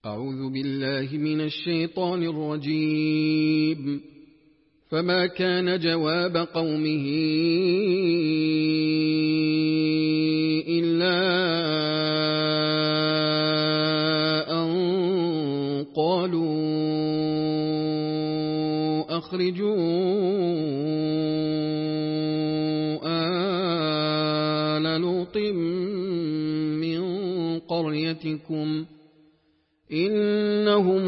أعوذ بالله من الشيطان الرجيم. فما كان جواب قومه إلا أن قالوا أخرجوا آل لوط من قريتكم إنهم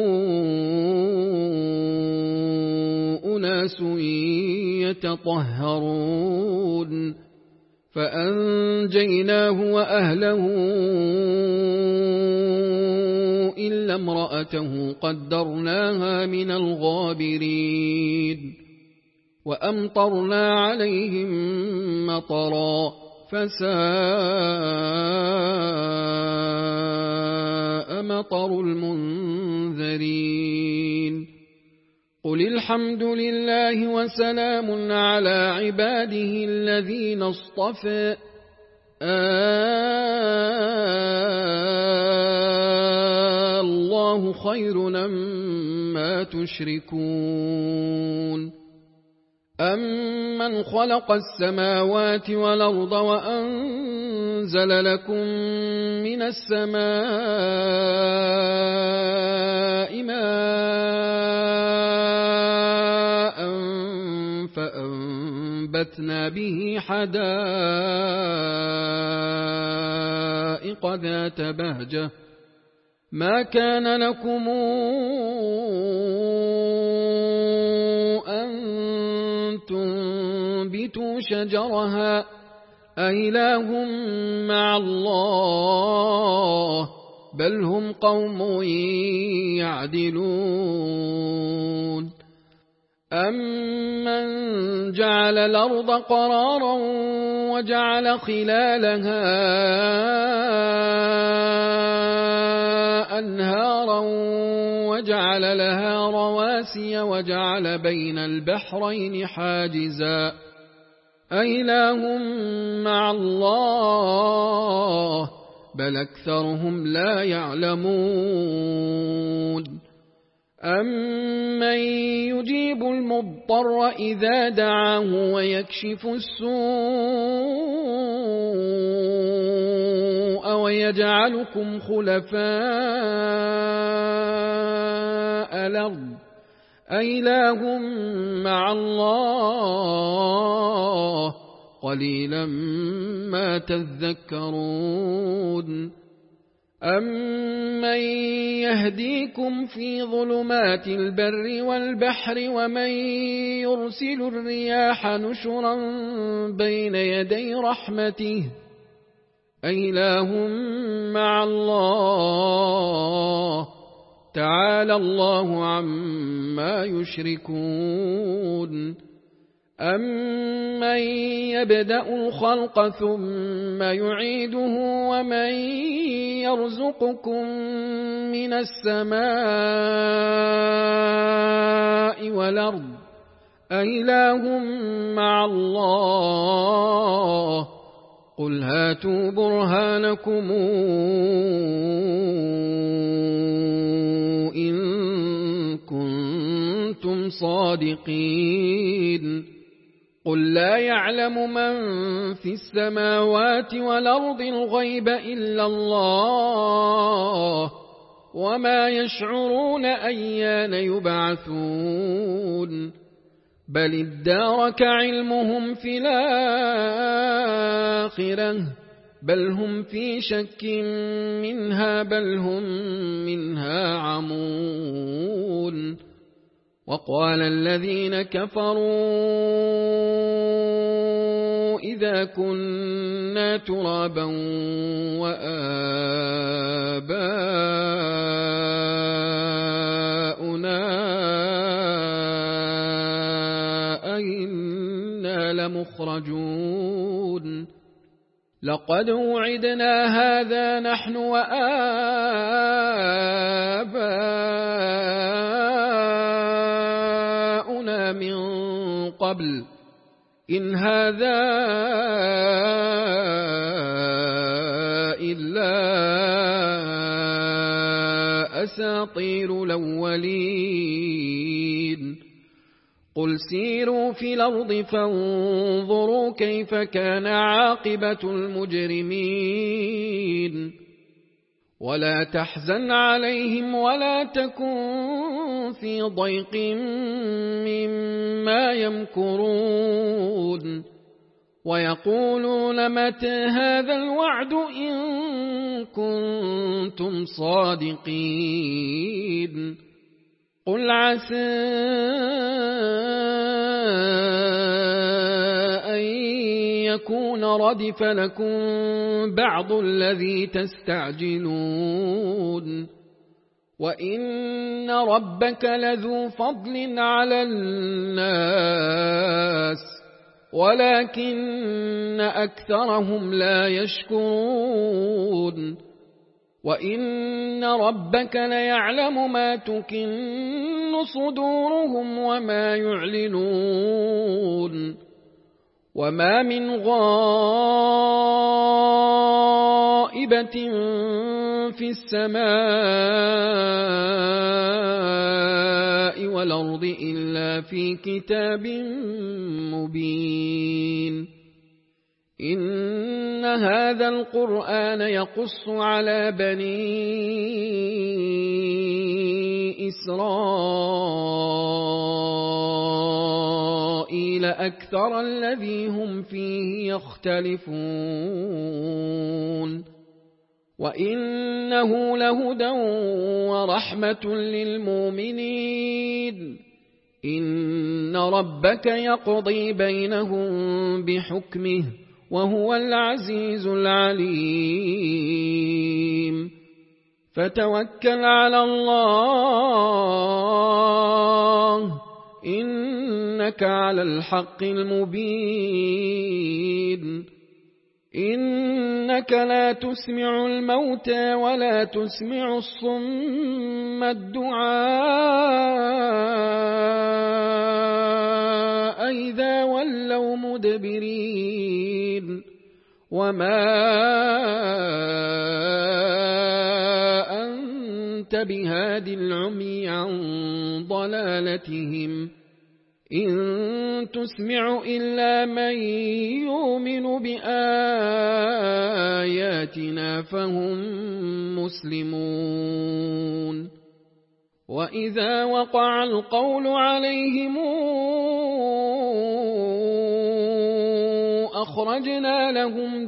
أناس يتطهرون فأنجيناه وأهله إلا امرأته قدرناها من الغابرين وأمطرنا عليهم مطرا فساء مطر المنذرين. قل الحمد لله وسلام على عباده الذين اصطفى الله خير أما تشركون. أمن خلق السماوات والأرض وأنزل لكم من السماء ماء فأنبتنا به حدائق ذات بهجة ما كان لكم أن تنبتوا شجرها أإله مع الله بل هم قوم يعدلون. أمن جعل الأرض قرارا وجعل خلالها أنهارا وجعل لها رواسي وجعل بين البحرين حاجزا أإله مع الله بل أكثرهم لا يعلمون. أمن يجيب المضطر إذا دعاه ويكشف السوء ويجعلكم خلفاء الأرض أإله مع الله قليلا ما تذكرون. أمن يهديكم في ظلمات البر والبحر ومن يرسل الرياح نشرا بين يدي رحمته أإله مع الله تعالى الله عما يشركون. أمن يبدأ الخلق ثم يعيده ومن يرزقكم من السماء والأرض أإله مع الله قل هاتوا برهانكم إن كنتم صادقين. قل لا يعلم من في السماوات والأرض الغيب إلا الله وما يشعرون أيان يبعثون بل ادارك علمهم في الآخرة بل هم في شك منها بل هم منها عمون. وقال الذين كفروا إذا كنا ترابا وآباؤنا أئنا لمخرجون. لقد وعدنا هذا نحن وآباؤنا من قبل إن هذا إلا أساطير الأولين قل سيروا في الأرض فانظروا كيف كان عاقبة المجرمين ولا تحزن عليهم ولا تكن في ضيق مما يمكرون ويقولون متى هذا الوعد إن كنتم صادقين قل عسى أن يكون ردف لكم بعض الذي تستعجلون وإن ربك لذو فضل على الناس ولكن أكثرهم لا يشكرون وإن ربك ليعلم ما تكن صدورهم وما يعلنون وما من غائبة في السماء والأرض إلا في كتاب مبين إن هذا القرآن يقص على بني إسرائيل أكثر الذي هم فيه يختلفون وإنه لهدى ورحمة للمؤمنين إن ربك يقضي بينهم بحكمه وهو العزيز العليم فتوكل على الله إنك على الحق المبين إنك لا تسمع الموتى ولا تسمع الصم الدعاء إذا ولوا مدبرين وما أنت بهاد العمي عن ضلالتهم إن تسمع إلا من يؤمن بآياتنا فهم مسلمون وإذا وقع القول عليهم أخرجنا لهم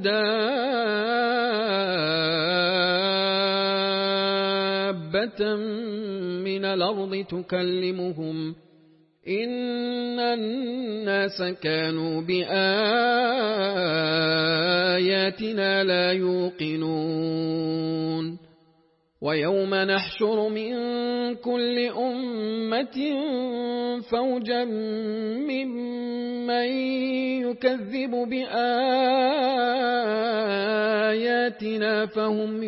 دابة من الأرض تكلمهم إن الناس كانوا بآياتنا لا يوقنون ويوم نحشر من كل أمة فوجا ممن يكذب بآياتنا فهم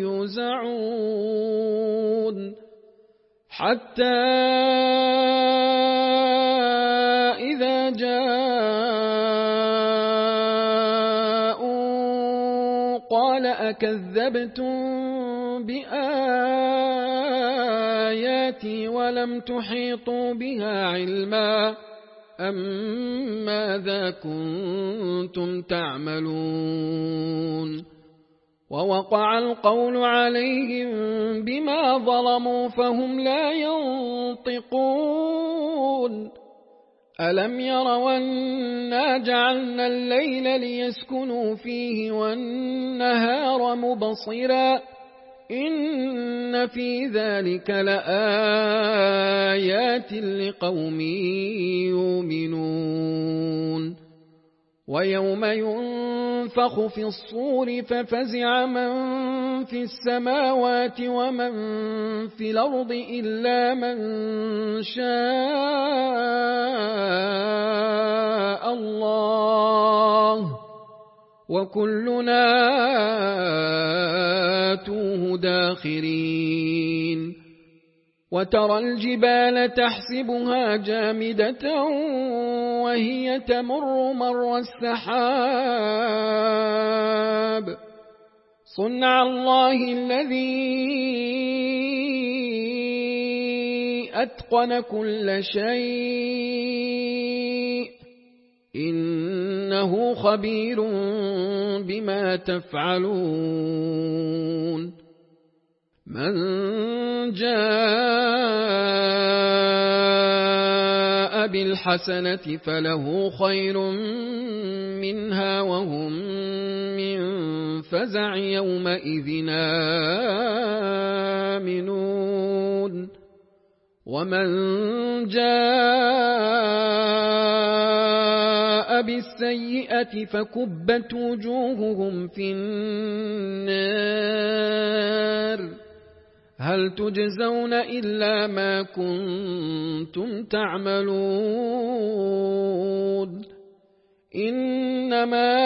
يوزعون حتى إذا جاءوا قال أكذبتم بآياتي ولم تحيطوا بها علما أم ماذا كنتم تعملون ووقع القول عليهم بما ظلموا فهم لا ينطقون ألم يروا أنا جعلنا الليل ليسكنوا فيه والنهار مبصرا إن في ذلك لآيات لقوم يؤمنون ويوم ينفخ في الصور ففزع من في السماوات ومن في الأرض إلا من شاء الله وكلنا آتوه داخرين وترى الجبال تحسبها جامدة وهي تمر مر السحاب صنع الله الذي أتقن كل شيء إنه خبير بما تفعلون من جاء بالحسنة فله خير منها وهم من فزع يومئذ آمنون ومن جاء بالسيئة فكبت وجوههم في النار هل تجزون إلا ما كنتم تعملون إنما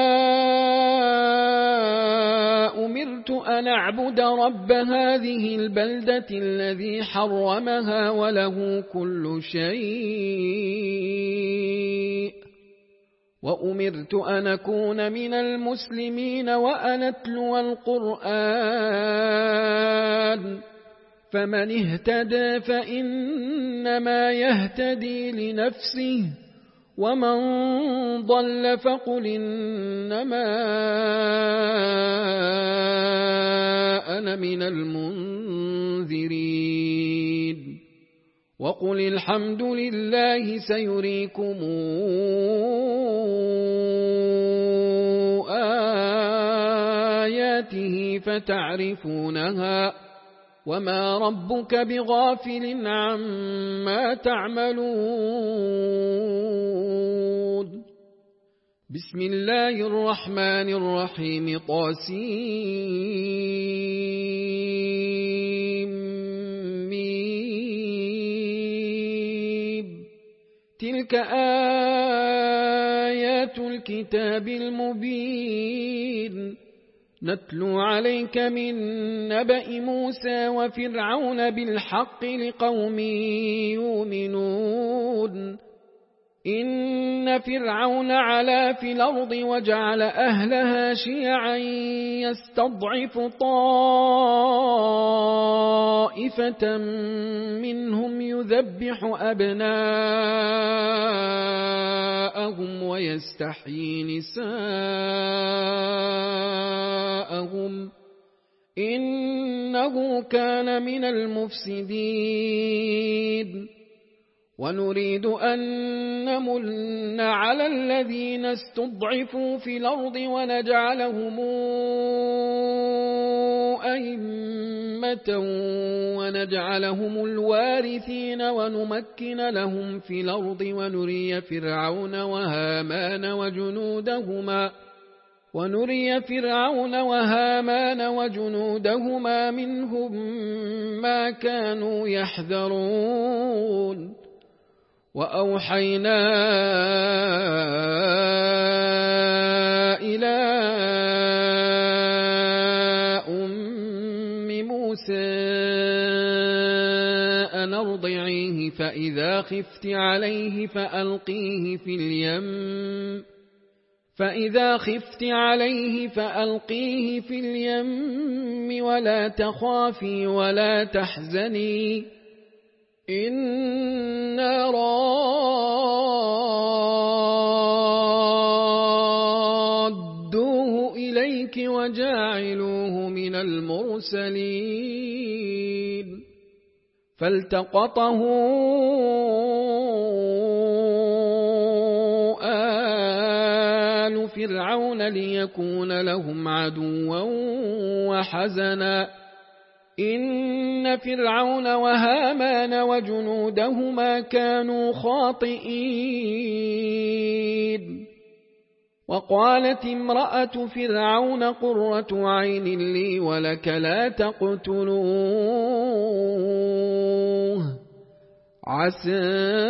أمرت أن أعبد رب هذه البلدة الذي حرمها وله كل شيء وأمرت أن أكون من المسلمين وأن أتلو القرآن فمن اهتدى فإنما يهتدي لنفسه ومن ضل فقل إنما أنا من المنذرين وقل الحمد لله سيريكم آياته فتعرفونها وما ربك بغافل عما تعملون بسم الله الرحمن الرحيم طاسيم تلك آيات الكتاب المبين نتلو عليك من نبأ موسى وفرعون بالحق لقوم يؤمنون إن فرعون علا في الأرض وجعل أهلها شيعا يستضعف طائفة منهم يذبح أبناءهم ويستحيي نساءهم إنه كان من المفسدين ونريد أن نمن على الذين استضعفوا في الأرض ونجعلهم أئمة ونجعلهم الوارثين ونمكن لهم في الأرض ونري فرعون وهامان وجنودهما منهم ما كانوا يحذرون وأوحينا إلى أم موسى أن أرضعيه فإذا خفت عليه فألقيه في اليم ولا تخافي ولا تحزني إنا رادوه إليك وجاعلوه من المرسلين فالتقطه آل فرعون ليكون لهم عدوا وحزنا إن فرعون وهامان وجنودهما كانوا خاطئين وقالت امرأة فرعون قرة عين لي ولك لا تقتلوه عسى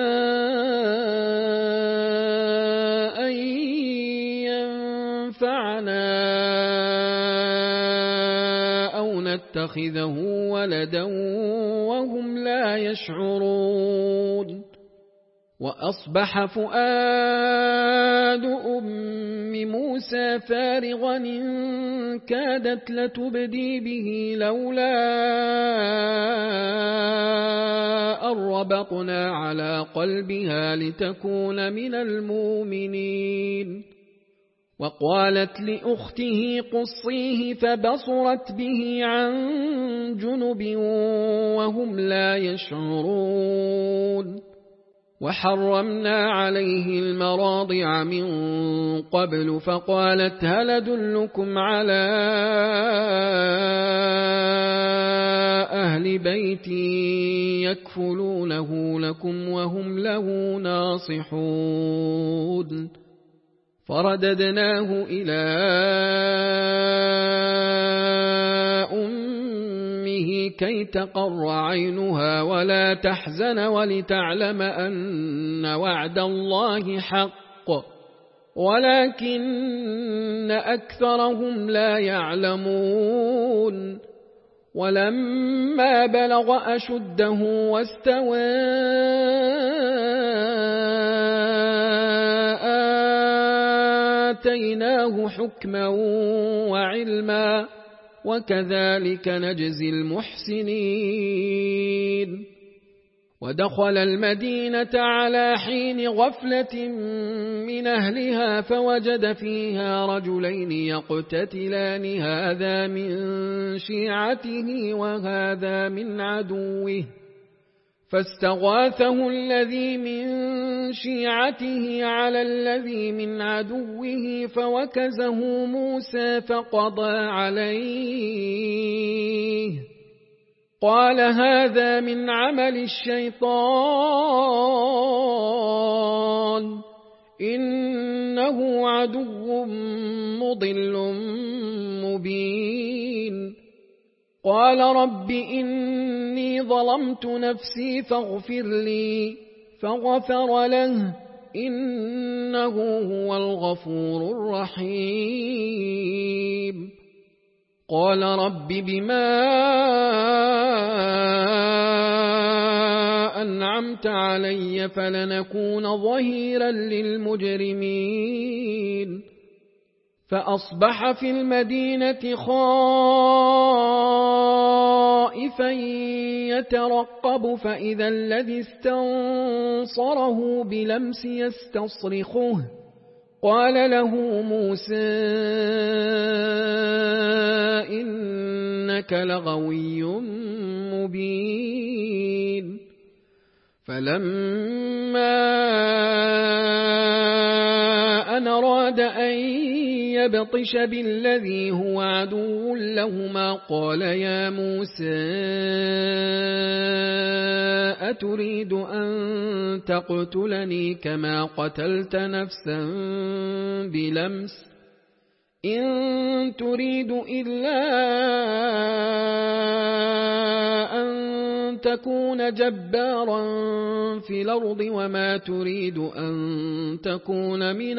أن ينفعنا أو نتخذه ولدا وهم لا يشعرون وأصبح فؤاد أم موسى فارغا إن كادت لتبدي به لولا وربطنا على قلبها لتكون من المؤمنين. وقالت لأخته قصيه فبصرت به عن جنب وهم لا يشعرون. وحرمنا عليه المراضع من قبل فقالت هل أدلكم على أهل بيت يكفلونه لكم وهم له ناصحون. فرددناه إلى أمه كي تقر عينها ولا تحزن ولتعلم أن وعد الله حق ولكن أكثرهم لا يعلمون. ولما بلغ أشده واستوى آتيناه حكما وعلما وكذلك نجزي المحسنين. ودخل المدينة على حين غفلة من أهلها فوجد فيها رجلين يقتتلان هذا من شيعته وهذا من عدوه فاستغاثه الذي من شيعته على الذي من عدوه فوكزه موسى فقضى عليه. قال هذا من عمل الشيطان إنه عدو مضل مبين. قال رب إني ظلمت نفسي فاغفر لي فغفر له إنه هو الغفور الرحيم. قال رب بما أنعمت علي فلنكون ظهيرا للمجرمين. فأصبح في المدينة خائفا يترقب فإذا الذي استنصره بلمس يستصرخه. قال له موسى إنك لغوي مبين. فلما أن أراد أن يبطش بالذي هو عدو لهما قال يا موسى أتريد أن تقتلني كما قتلت نفسا بلمس إن تريد إلا أن تكون جبارا في الأرض وما تريد أن تكون من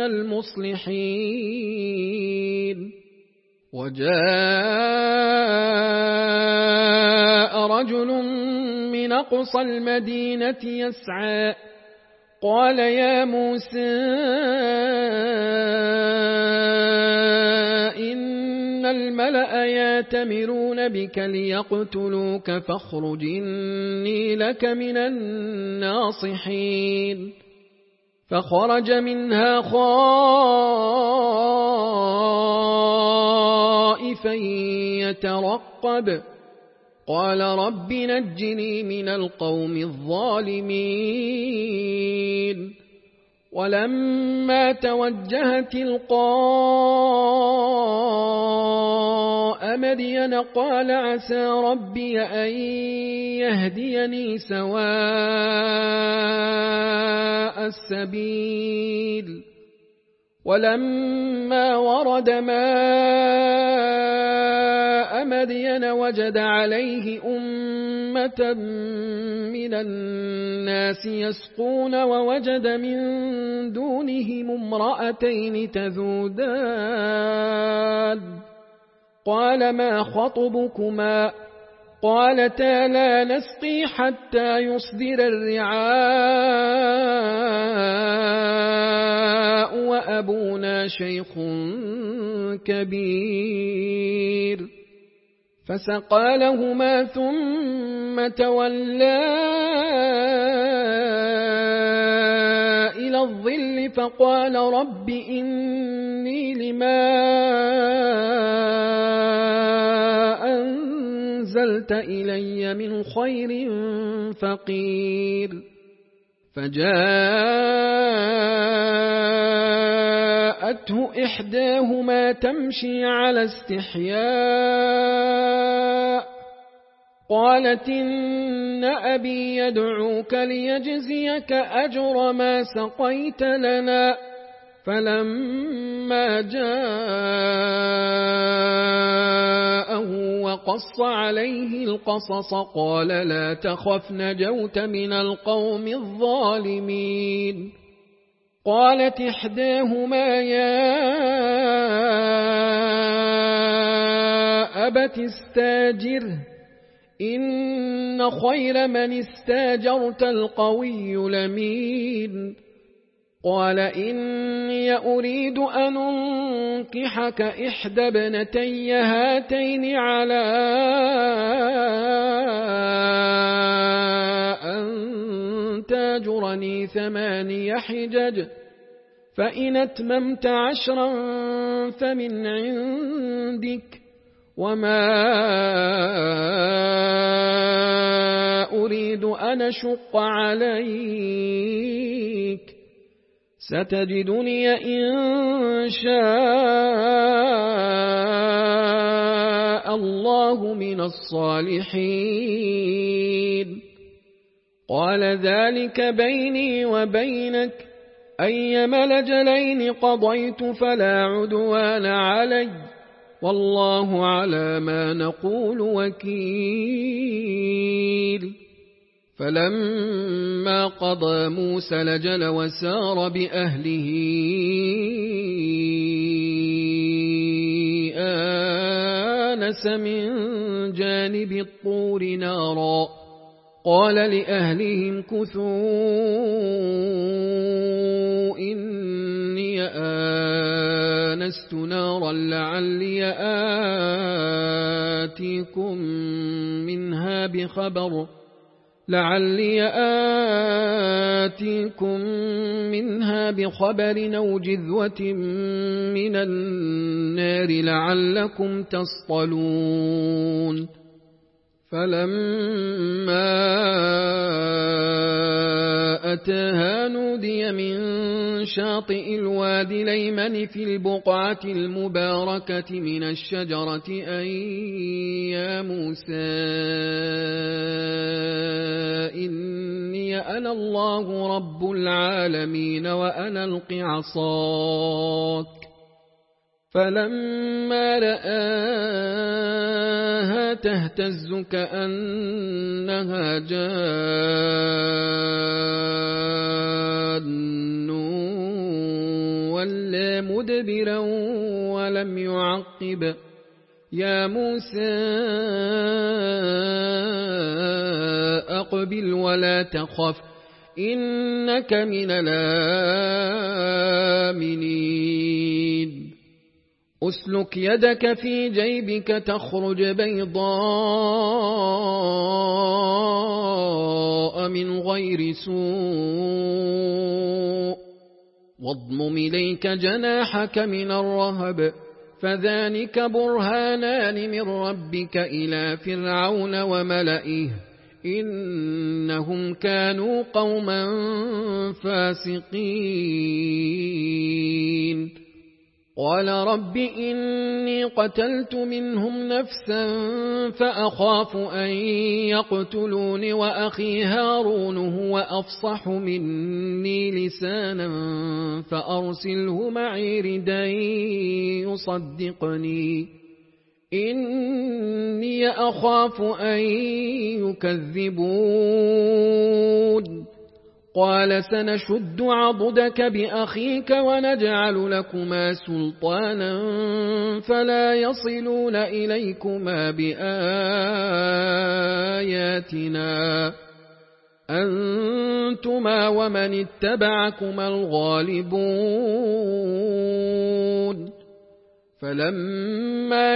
المصلحين. وجاء رجل من أقصى المدينة يسعى قال يا موسى إن الملأ يأتمرون بك ليقتلوك فاخرج إني لك من الناصحين. فخرج منها خائفا يترقب قال رب نجني من القوم الظالمين. ولما توجه تلقاء مدين قال عسى ربي أن يهديني سواء السبيل. ولما ورد ماء مدين وجد عليه أمة من الناس يسقون ووجد من دونهم امرأتين تذودان قال ما خطبكما قالتا لا نسقي حتى يصدر الرعاء وأبونا شيخ كبير. فسقى لهما ثم تولى إلى الظل فقال رب إني لما أنزلت إلي من خير فقير فجاءته إحداهما تمشي على استحياء قالت إن أبي يدعوك ليجزيك أجر ما سقيت لنا فلما جاءه وقص عليه القصص قال لا تخف نجوت من القوم الظالمين قالت إحداهما يا أبت استاجره إن خير من استاجرت القوي الأمين قال إني أريد أن أنكحك إحدى ابنتي هاتين على أن تاجرني 8 حجج فإن أتممت 10 فمن عندك وما أريد أن أشق عليك ستجدني إن شاء الله من الصالحين قال ذلك بيني وبينك أيما الأجلين قضيت فلا عدوان علي والله على ما نقول وكيل فلما قضى موسى الأجل وسار بأهله آنس من جانب الطور نارا قال لأهلهم امكثوا إني آنست نارا لعلي آتيكم منها بخبر أو جذوة من النار لعلكم تصطلون فلما أتاها نودي من شاطئ الوادي الأيمن في البقعة المباركة من الشجرة أن يا موسى إني أنا الله رب العالمين وأنا ألق عصاك فلما رآها تهتز كأنها جان ولا مدبرا ولم يعقب يا موسى أقبل ولا تخف إنك من الآمنين أسلك يدك في جيبك تخرج بيضاء من غير سوء واضمم إليك جناحك من الرهب فذلك برهانان من ربك إلى فرعون وملئه إنهم كانوا قوما فاسقين قال رب إني قتلت منهم نفسا فأخاف أن يقتلون وأخي هارون هو أفصح مني لسانا فأرسله معي ردا يصدقني إني أخاف أن يكذبون قال سنشد عضدك بأخيك ونجعل لكما سلطانا فلا يصلون إليكما بآياتنا أنتما ومن اتبعكما الغالبون فلما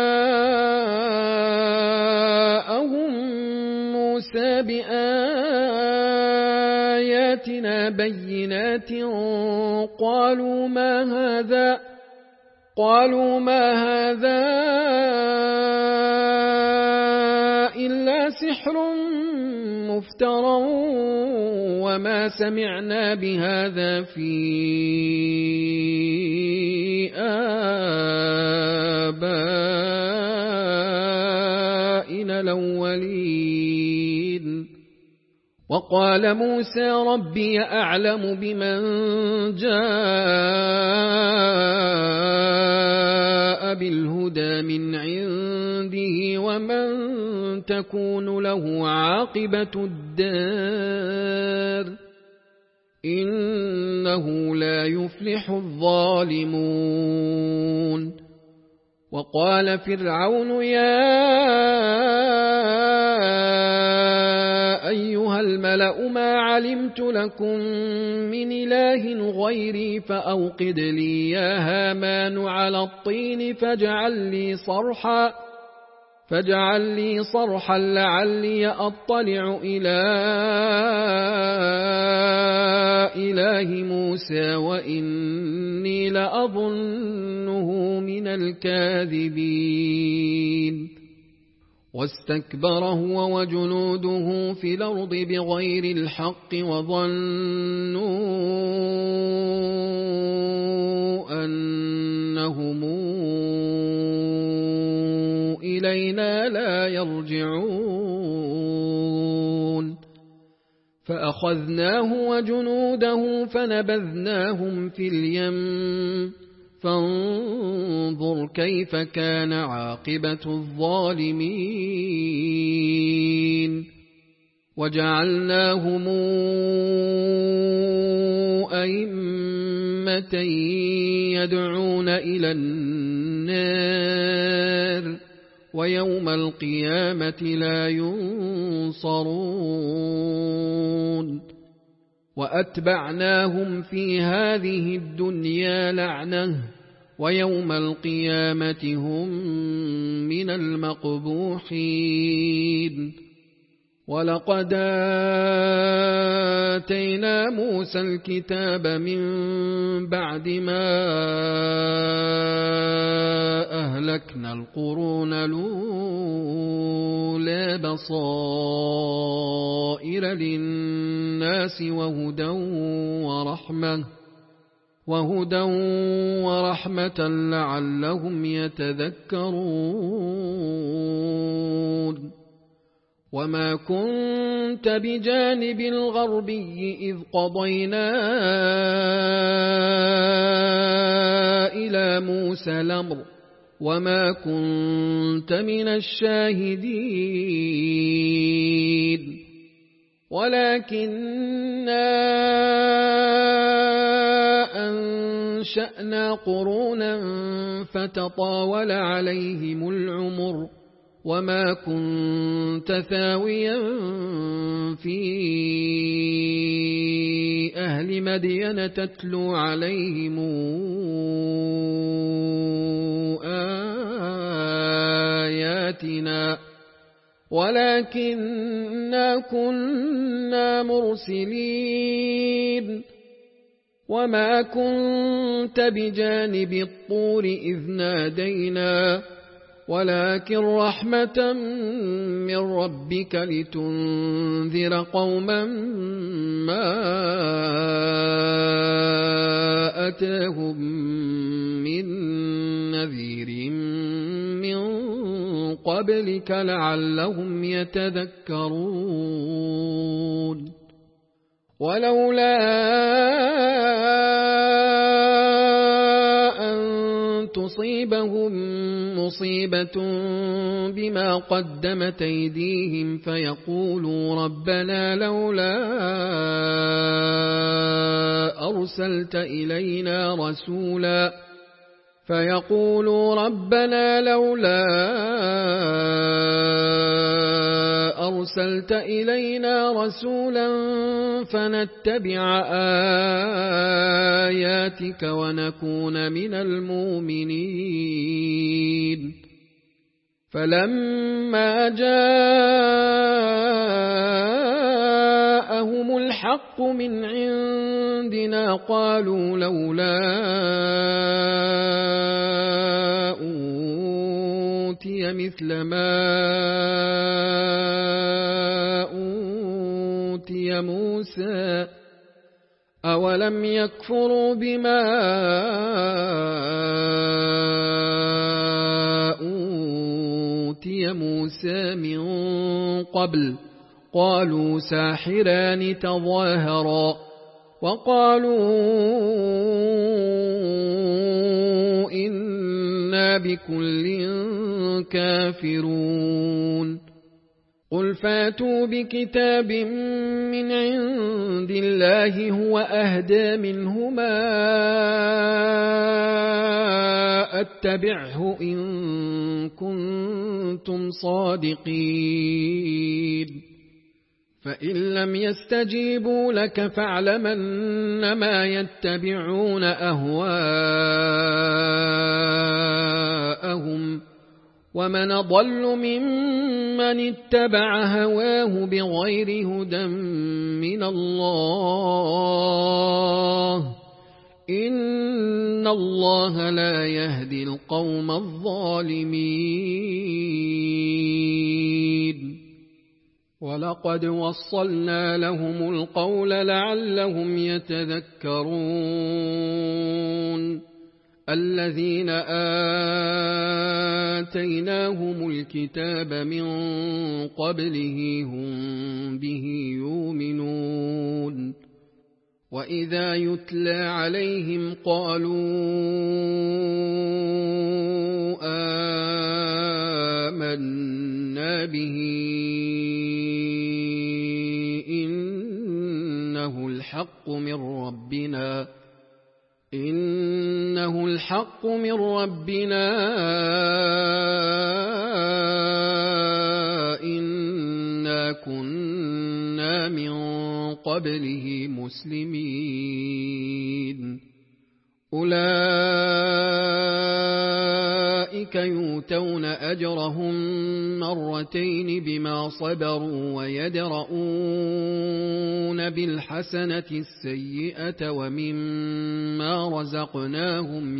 جاءهم موسى بآياتنا بينات قالوا ما هذا إلا سحر مفترى وما سمعنا بهذا في آبائنا الأولين. وقال موسى ربي أعلم بمن جاء بالهدى من عنده ومن تكون له عاقبة الدار إنه لا يفلح الظالمون. وقال فرعون يا أيها الملأ ما علمت لكم من إله غيري فأوقد لي يا هامان على الطين فاجعل لي صرحا لعلي أطلع إلى إله موسى وإني لأظنه من الكاذبين. واستكبر هو وجنوده في الأرض بغير الحق وظنوا أنهم إلينا لا يرجعون. فأخذناه وجنوده فنبذناهم في اليم فانظر كيف كان عاقبة الظالمين. وجعلناهم أئمة يدعون إلى النار ويوم القيامة لا ينصرون. وأتبعناهم في هذه الدنيا لعنة ويوم القيامة هم من المقبوحين. ولقد آتينا موسى الكتاب من بعد ما أهلكنا القرون الأولى بصائر للناس وهدى ورحمة لعلهم يتذكرون. وما كنت بجانب الغربي إذ قضينا إلى موسى الأمر وما كنت من الشاهدين ولكننا أنشأنا قرونا فتطاول عليهم العمر وما كنت ثاويا في أهل مدين تتلو عليهم آياتنا ولكننا كنا مرسلين. وما كنت بجانب الطور إذ نادينا ولكن رحمة من ربك لتنذر قوما ما أتاهم من نذير من قبلك لعلهم يتذكرون. ولولا أن تصيبهم مصيبة بما قدمت أيديهم فيقولوا ربنا لولا أرسلت إلينا أرسلت إلينا رسولا فنتبع آياتك ونكون من المؤمنين فلما جاءهم الحق من عندنا قالوا لولا أوتي مثل ما أوتي موسى أولم يكفروا بما أوتي موسى من قبل قالوا ساحران تظاهرا وقالوا إنا بكل كافرون قل فاتوا بكتاب من عند الله هو أهدى منهما أتبعه إن كنتم صادقين فإن لم يستجيبوا لك فاعلم أنما يتبعون أهواءهم ومن ضل ممن اتبع هواه بغير هدى من الله إن الله لا يهدي القوم الظالمين ولقد وصلنا لهم القول لعلهم يتذكرون الذين آتيناهم الكتاب من قبله هم به يؤمنون وإذا يتلى عليهم قالوا آمنا به إنه الحق من ربنا إنا كنا من قبله مسلمين أولئك يؤتون أجرهم مرتين بما صبروا ويدرؤون بالحسنة السيئة ومما رزقناهم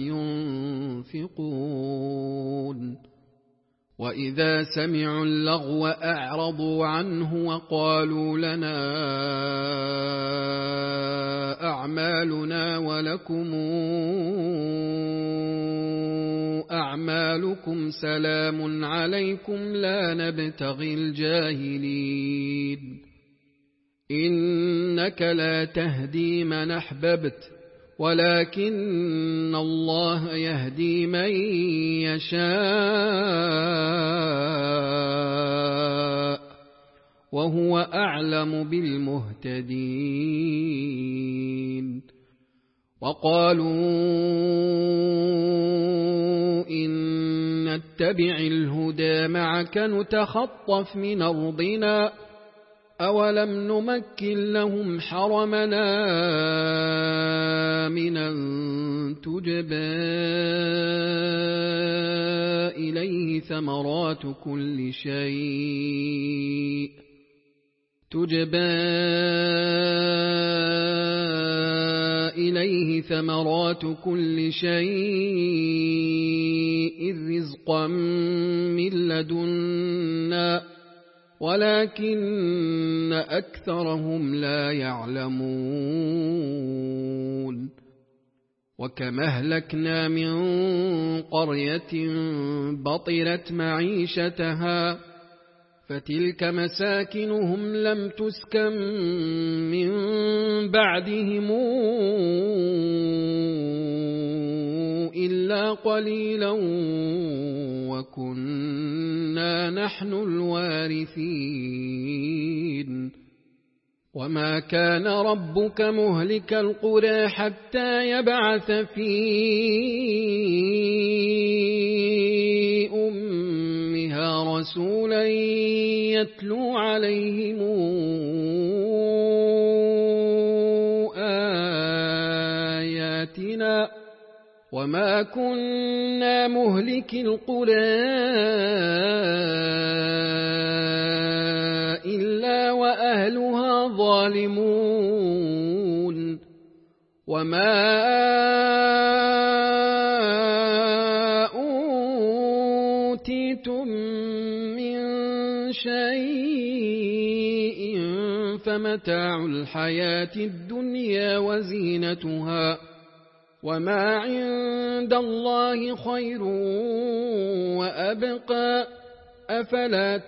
ينفقون وإذا سمعوا اللغو أعرضوا عنه وقالوا لنا أعمالنا ولكم أعمالكم سلام عليكم لا نبتغي الجاهلين إنك لا تهدي من أحببت ولكن الله يهدي من يشاء وهو أعلم بالمهتدين وقالوا إن نتبع الهدى معك نتخطف من أرضنا أولم نمكن لهم حرمنا آمنا تجبى إليه ثمرات كل شيء رزقا من لدنا ولكن أكثرهم لا يعلمون وكم أهلكنا من قرية بطرت معيشتها فتلك مساكنهم لم تسكن من بعدهم إلا قليلا وكنا نحن الوارثين وما كان ربك مهلك القرى حتى يبعث في أمها رسولا يتلو عليهم آياتنا وما كنا مهلك القرى إلا وأهلها ظالمون وما أوتيتم من شيء فمتاع الحياة الدنيا وزينتها وما عند الله خير وأبقى أفلا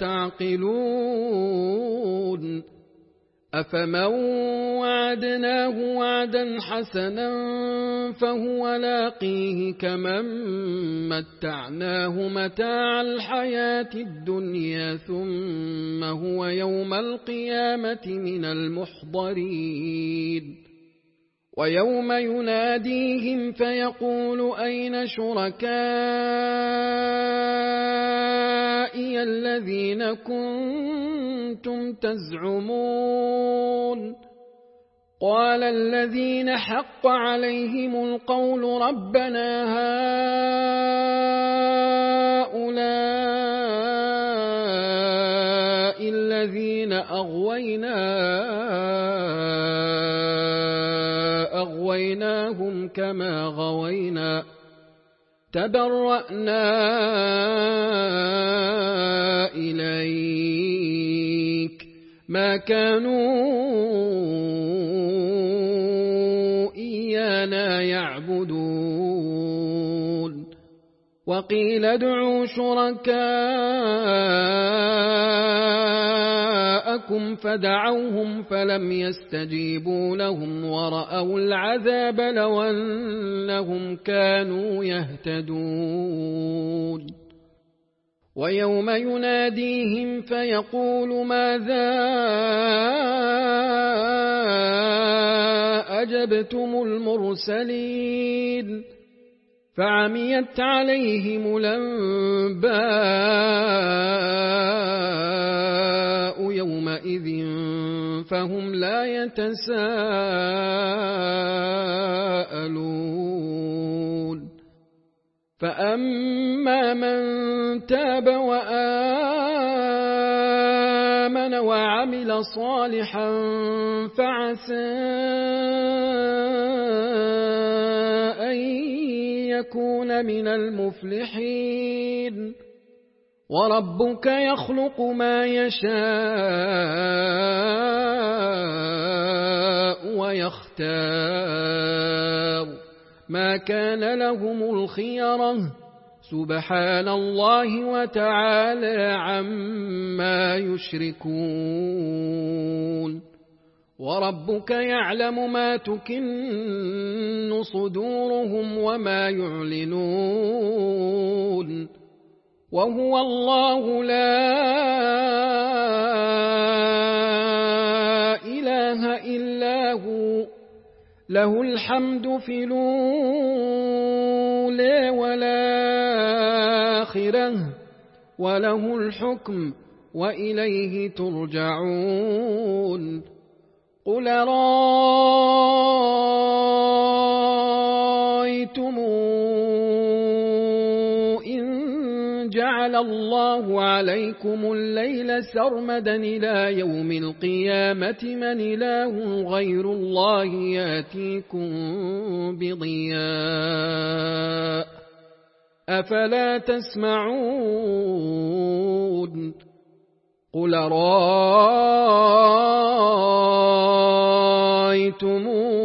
تعقلون أفمن وعدناه وعدا حسنا فهو لاقيه كمن متعناه متاع الحياة الدنيا ثم هو يوم القيامة من المحضرين ويوم يناديهم فيقول أين شركائي الذين كنتم تزعمون قال الذين حق عليهم القول ربنا هؤلاء الذين أغويناهم كما غوينا تبرأنا إليك ما كانوا إيانا يعبدون وقيل ادعوا شركاءكم فدعوهم فلم يستجيبوا لهم ورأوا العذاب لو أنهم كانوا يهتدون ويوم يناديهم فيقول ماذا أجبتم المرسلين فعميت عليهم الأنباء يومئذ فهم لا يتساءلون فأما من تاب وآمن وعمل صالحا فعسى أن يكون من المفلحين وربك يخلق ما يشاء ويختار ما كان لهم الخيرة سبحان الله وتعالى عما يشركون وربك يعلم ما تكن صدورهم وما يعلنون وهو الله لا إله إلا هو له الحمد في الأولى والآخرة وله الحكم وإليه ترجعون قل رأيتم إن جعل الله عليكم الليل سرمدا إلى يوم القيامة من إله غير الله يأتيكم بضياء أفلا تسمعون قل رأيتم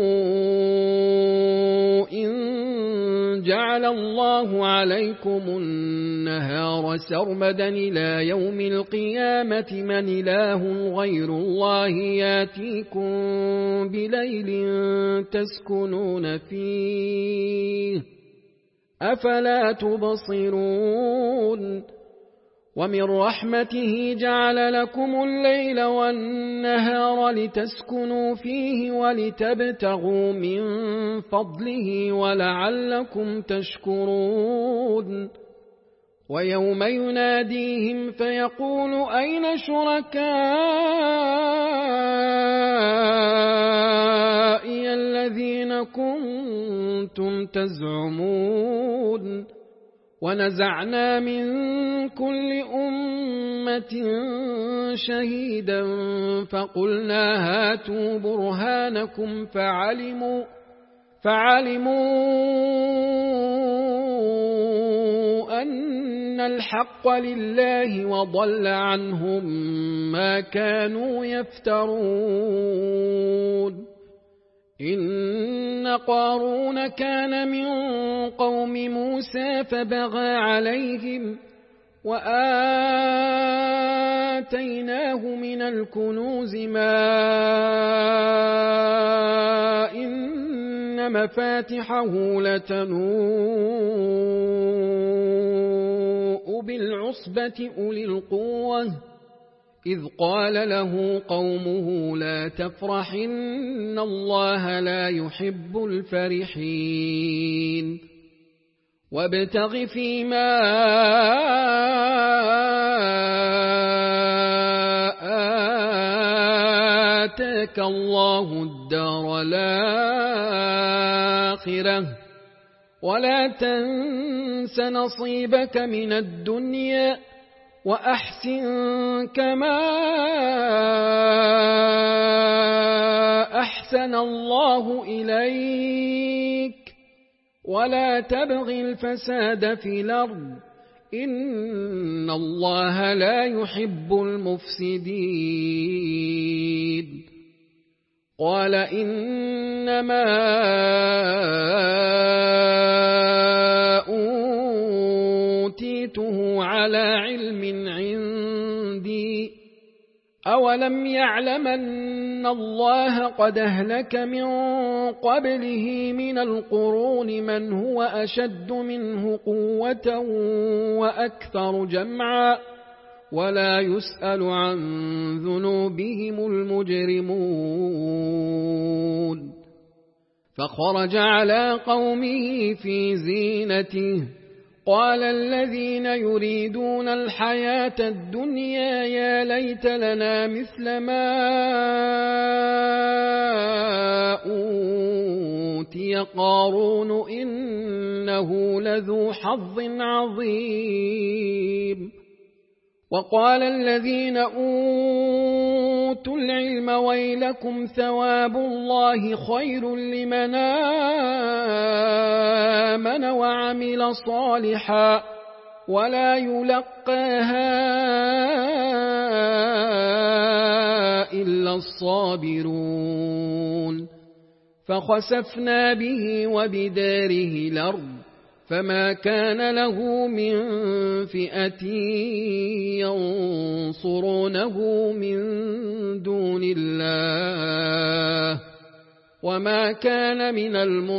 إن جعل الله عليكم النهار سرمدا إلى يوم القيامة من إله غير الله يأتيكم بليل تسكنون فيه أفلا تبصرون ومن رحمته جعل لكم الليل والنهار لتسكنوا فيه ولتبتغوا من فضله ولعلكم تشكرون ويوم يناديهم فيقول أين شركائي الذين كنتم تزعمون ونزعنا من كل أمة شهيدا فقلنا هاتوا برهانكم فعلموا أن الحق لله وضل عنهم ما كانوا يفترون إن قارون كان من قوم موسى فبغى عليهم وآتيناه من الكنوز ما إن مفاتحه لتنوء بالعصبة أولي القوة إذ قال له قومه لا تفرح إن الله لا يحب الفرحين وابتغ فيما آتاك الله الدار الآخرة ولا تنس نصيبك من الدنيا وأحسن كما أحسن الله إليك ولا تبغ الفساد في الأرض إن الله لا يحب المفسدين قال إنما أوتيته على علم عندي أولم يعلم أن الله قد أهلك من قبله من القرون من هو أشد منه قوة وأكثر جمعا ولا يسأل عن ذنوبهم المجرمون فخرج على قومه في زينته قال الذين يريدون الحياة الدنيا يا ليت لنا مثل ما أوتي قارون إنه لذو حظ عظيم وقال الذين أوتوا العلم ويلكم ثواب الله خير لمن آمن وعمل صالحا ولا يلقاها إلا الصابرون فخسفنا به وبداره الأرض فما كان له من فئة ينصرونه من دون الله وما كان من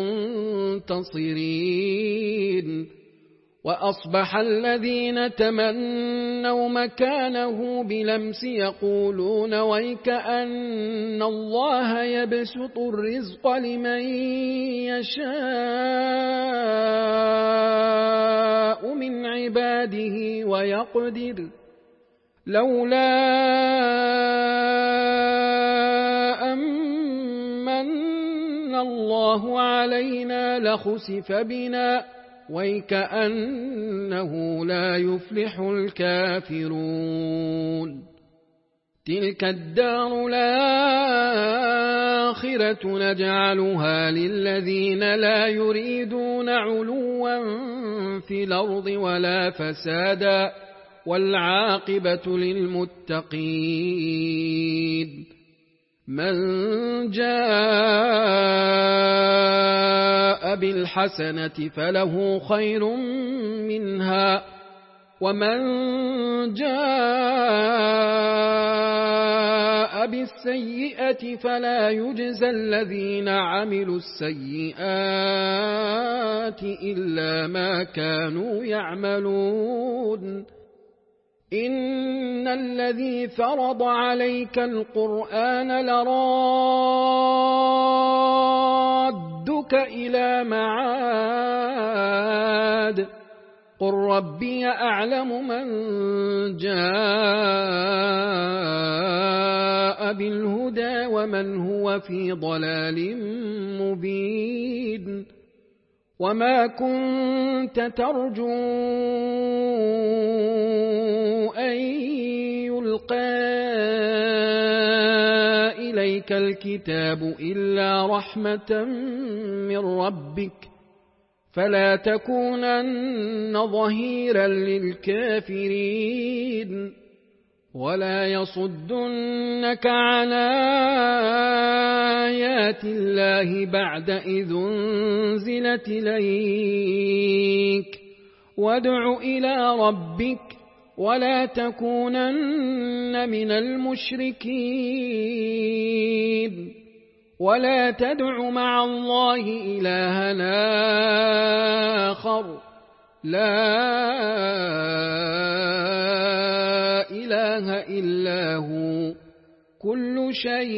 المنتصرين وأصبح الذين تمنوا مكانه بلمس يقولون ويكأن الله يبسط الرزق لمن يشاء من عباده ويقدر لولا أمن الله علينا لخسف بنا ويكأنه لا يفلح الكافرون تلك الدار الآخرة نجعلها للذين لا يريدون علوا في الأرض ولا فسادا والعاقبة للمتقين من جاء بالحسنة فله خير منها ومن جاء بالسيئة فلا يجزى الذين عملوا السيئات إلا ما كانوا يعملون إن الذي فرض عليك القرآن لرادك إلى معاد قل ربي أعلم من جاء بالهدى ومن هو في ضلال مبين وما كنت ترجو أن يلقى إليك الكتاب إلا رحمة من ربك فلا تكونن ظهيرا للكافرين ولا يصدنك عن آيات الله بعد إذ أنزلت إليك وادع إلى ربك ولا تكونن من المشركين ولا تدع مع الله إلها آخر لا إله إلا هو كل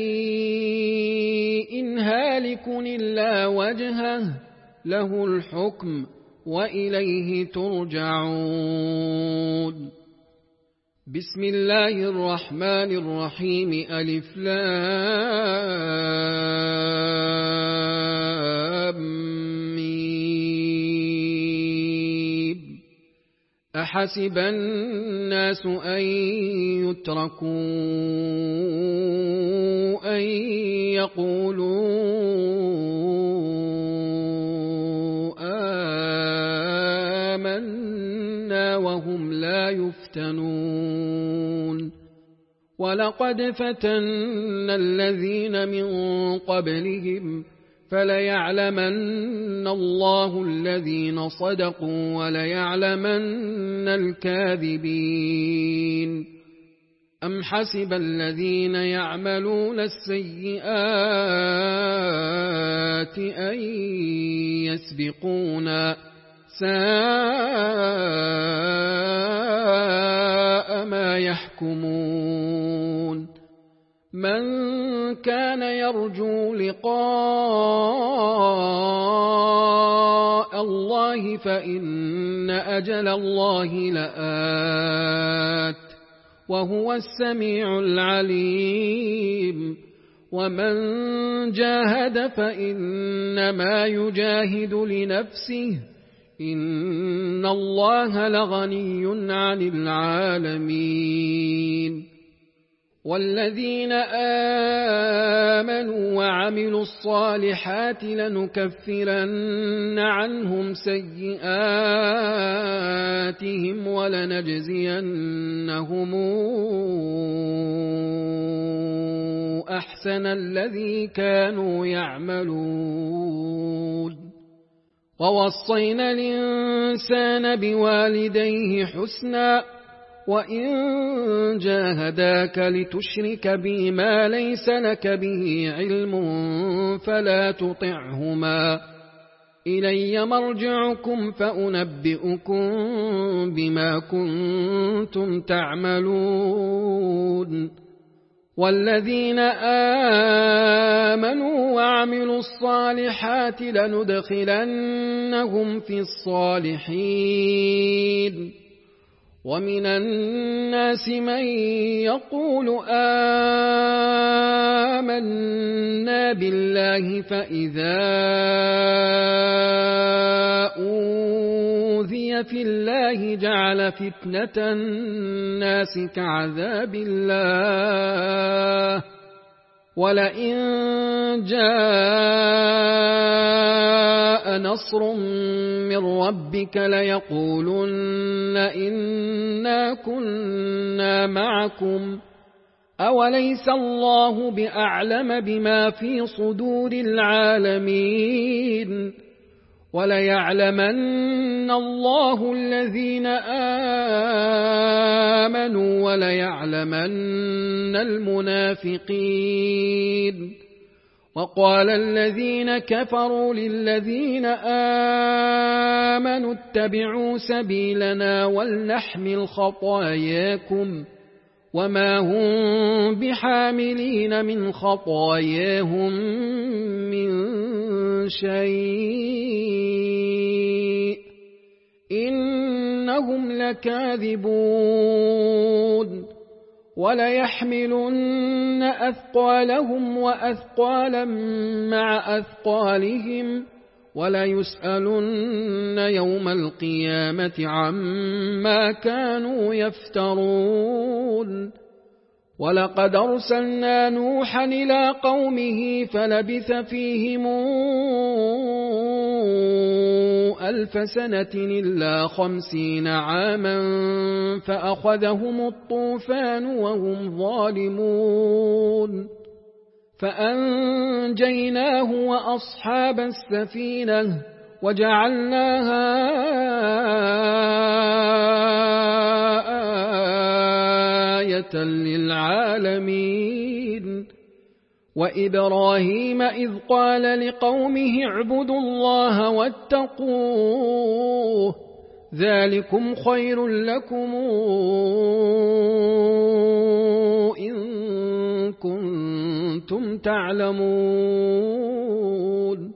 شيء هالك إلا وجهه له الحكم وإليه ترجعون بسم الله الرحمن الرحيم ألف لام ميم أحسب الناس أن يتركوا أن يقولوا آمنا وهم لا يفتنون ولقد فتنا الذين من قبلهم فليعلمن الله الذين صدقوا وليعلمن الكاذبين أم حسب الذين يعملون السيئات أن يسبقونا ساء ما يحكمون من كان يرجو لقاء الله فإن أجل الله لآت وهو السميع العليم ومن جاهد فإنما يجاهد لنفسه إن الله لغني عن العالمين والذين آمنوا وعملوا الصالحات لنكفرن عنهم سيئاتهم ولنجزينهم أحسن الذي كانوا يعملون ووصينا الإنسان بوالديه حسنا وإن جاهداك لتشرك بي ما ليس لك به علم فلا تطعهما إلي مرجعكم فأنبئكم بما كنتم تعملون والذين آمنوا وعملوا الصالحات لندخلنهم في الصالحين ومن الناس من يقول آمنا بالله فإذا أوذي في الله جعل فتنة الناس كعذاب الله ولئن جاء نصر من ربك ليقولن إنا كنا معكم أوليس الله بأعلم بما في صدور العالمين وليعلمن الله الذين آمنوا وليعلمن المنافقين وقال الذين كفروا للذين آمنوا اتبعوا سبيلنا ولنحمل خطاياكم وما هم بحاملين من خطاياهم من شيء إنهم لكاذبون وليحملن أثقالهم وأثقالا مع أثقالهم وليسألن يوم القيامة عما كانوا يفترون ولقد أرسلنا نوحا إلى قومه فلبث فيهم 1000 سنة إلا 50 عاما فأخذهم الطوفان وهم ظالمون فأنجيناه وأصحاب السفينة وجعلناها آية للعالمين وإبراهيم إذ قال لقومه اعبدوا الله واتقوه ذلكم خير لكم إن كنتم تعلمون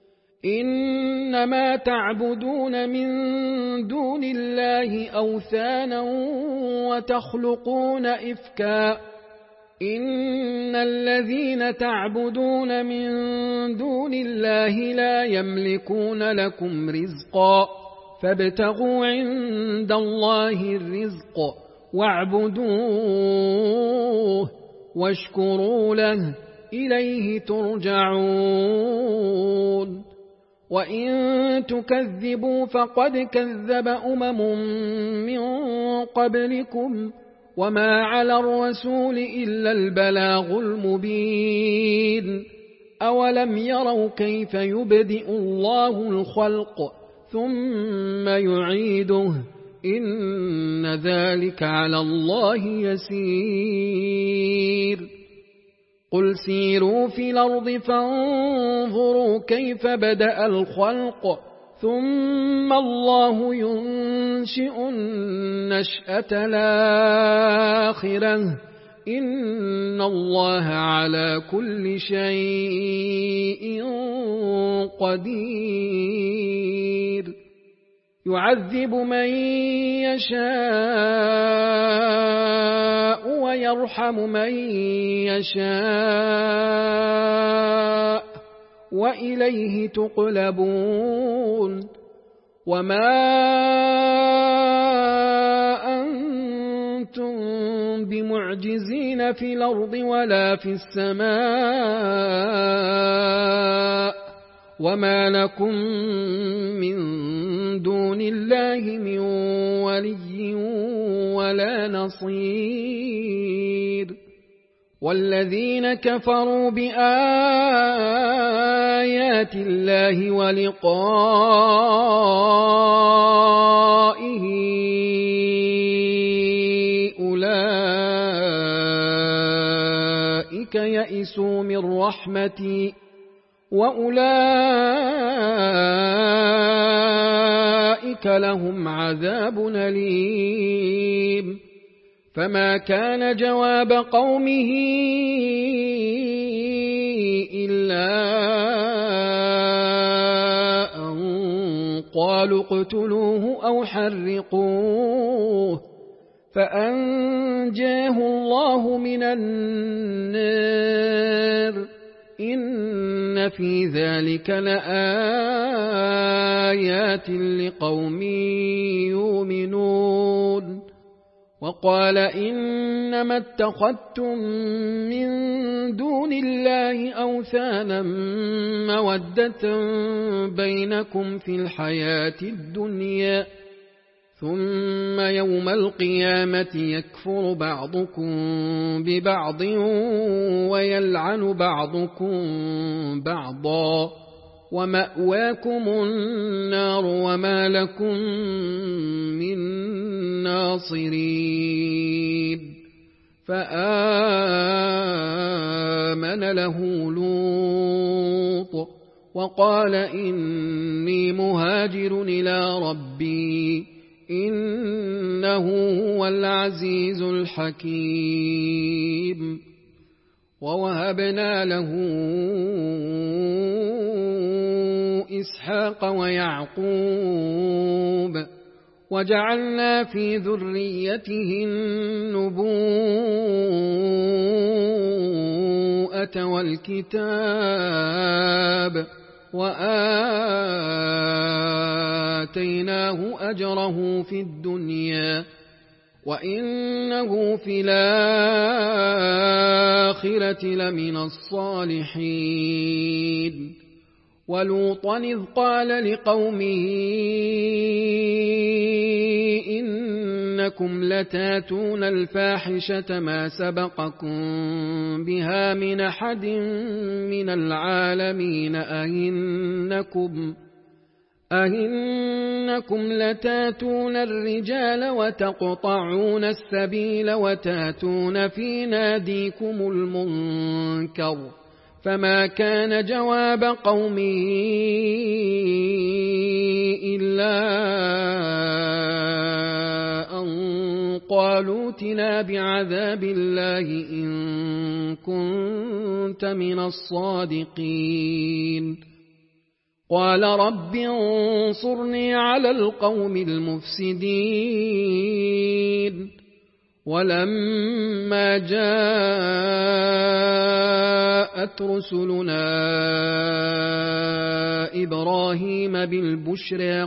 إنما تعبدون من دون الله أوثانا وتخلقون إفكا إن الذين تعبدون من دون الله لا يملكون لكم رزقا فابتغوا عند الله الرزق واعبدوه واشكروا له إليه ترجعون وإن تكذبوا فقد كذب من قبلكم وما على الرسول إلا البلاغ المبين أولم يروا كيف يبدئ الله الخلق ثم يعيده إن ذلك على الله يسير قل سيروا في الأرض فانظروا كيف بدأ الخلق ثم الله ينشئ النشأة الآخرة إن الله على كل شيء قدير يعذب من يشاء ويرحم من يشاء وإليه تقلبون وما أنتم بمعجزين في الأرض ولا في السماء وما لكم من دون الله من ولي ولا نصير والذين كفروا بآيات الله ولقائه أولئك يئسوا من رحمتي وأولئك لهم عذاب أليم فما كان جواب قومه إلا أن قالوا اقتلوه أو حرقوه فأنجاه الله من النار إن في ذلك لآيات لقوم يؤمنون وقال إنما اتخذتم من دون الله أوثانا مودة بينكم في الحياة الدنيا ثم يوم القيامة يكفر بعضكم ببعض ويلعن بعضكم بعضا ومأواكم النار وما لكم من ناصرين فآمن له لوط وقال إني مهاجر إلى ربي إنه هو العزيز الحكيم ووهبنا له إسحاق ويعقوب وجعلنا في ذريته النبوءة والكتاب وآتيناه أجره في الدنيا وإنه في الآخرة لمن الصالحين ولوطا إذ قال لقومه إنكم لتاتون الفاحشة ما سبقكم بها من أحد من العالمين أئنكم لتاتون الرجال وتقطعون السبيل وتاتون في ناديكم المنكر فما كان جواب قومه إلا أن قالوا ائتنا بعذاب الله إن كنت من الصادقين قال رب انصرني على القوم المفسدين ولما جاءت رسلنا إبراهيم بالبشرى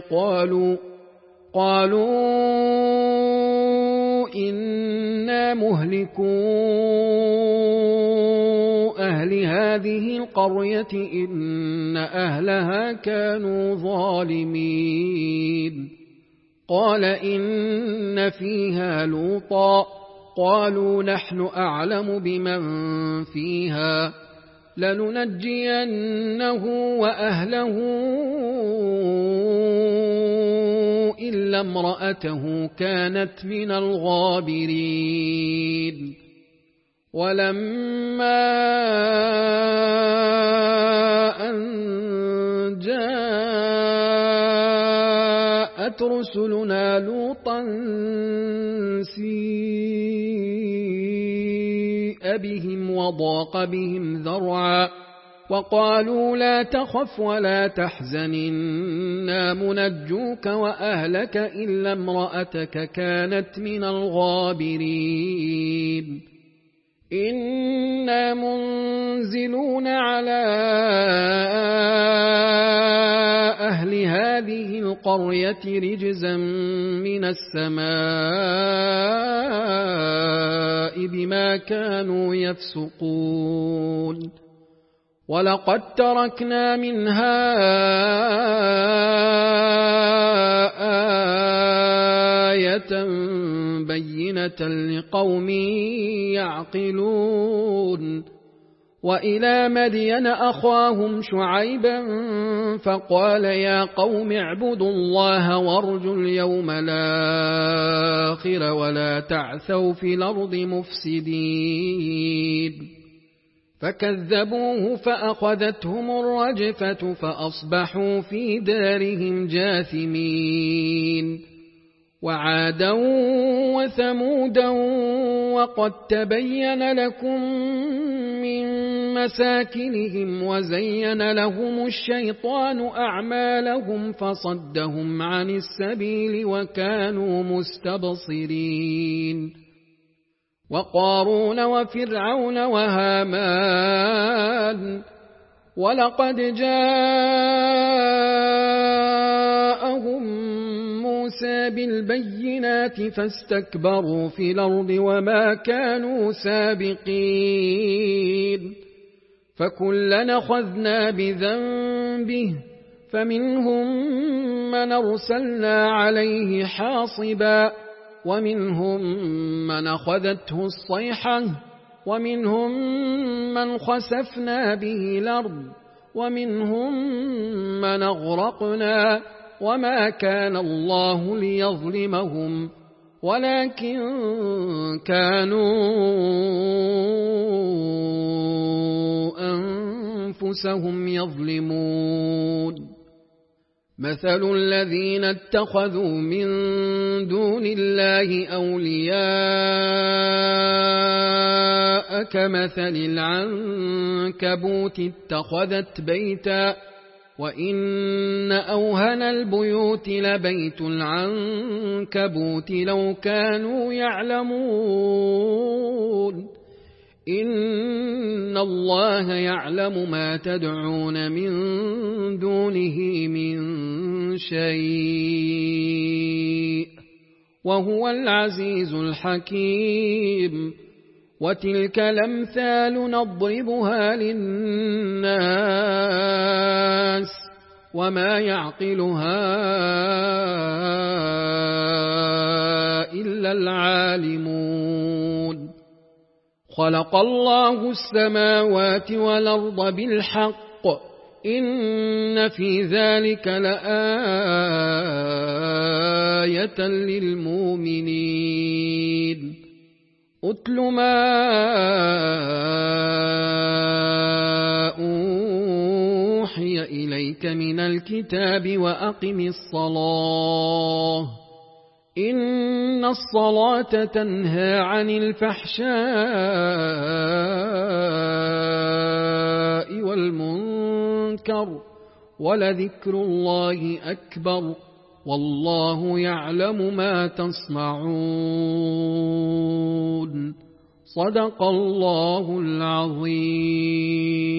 قالوا إنا مهلكو أهل هذه القرية إن أهلها كانوا ظالمين قال إن فيها لوطا قالوا نحن أعلم بمن فيها لننجينه وأهله إلا امرأته كانت من الغابرين ولما أن جاءت رسلنا لوطا سيء بهم وضاق بهم ذرعا وقالوا لا تخف ولا تحزن إنا منجوك وأهلك إلا امرأتك كانت من الغابرين إنا منزلون على أهل هذه القرية رجزا من السماء بما كانوا يفسقون ولقد تركنا منها آية بينة لقوم يعقلون وإلى مدين أخاهم شعيبا فقال يا قوم اعبدوا الله وارجوا اليوم الآخر ولا تعثوا في الأرض مفسدين فكذبوه فأخذتهم الرجفة فأصبحوا في دارهم جاثمين وعادا وثمودا وقد تبين لكم من مساكنهم وزين لهم الشيطان أعمالهم فصدهم عن السبيل وكانوا مستبصرين وقارون وفرعون وهامان ولقد جاءهم موسى بالبينات فاستكبروا في الأرض وما كانوا سابقين فكلنا أخذنا بذنبه فمنهم من أرسلنا عليه حاصبا ومنهم من أخذته الصيحة ومنهم من خسفنا به الأرض ومنهم من أغرقنا وما كان الله ليظلمهم ولكن كانوا أنفسهم يظلمون مثل الذين اتخذوا من دون الله أولياء كمثل العنكبوت اتخذت بيتا وإن أوهن البيوت لبيت العنكبوت لو كانوا يعلمون إن الله يعلم ما تدعون من دونه من شيء وهو العزيز الحكيم وتلك الأمثال نضربها للناس وما يعقلها إلا العالمون خلق الله السماوات والأرض بالحق إن في ذلك لآية للمؤمنين أتل ما أوحي إليك من الكتاب وأقم الصلاة إن الصلاة تنهى عن الفحشاء والمنكر ولذكر الله أكبر والله يعلم ما تصنعون صدق الله العظيم.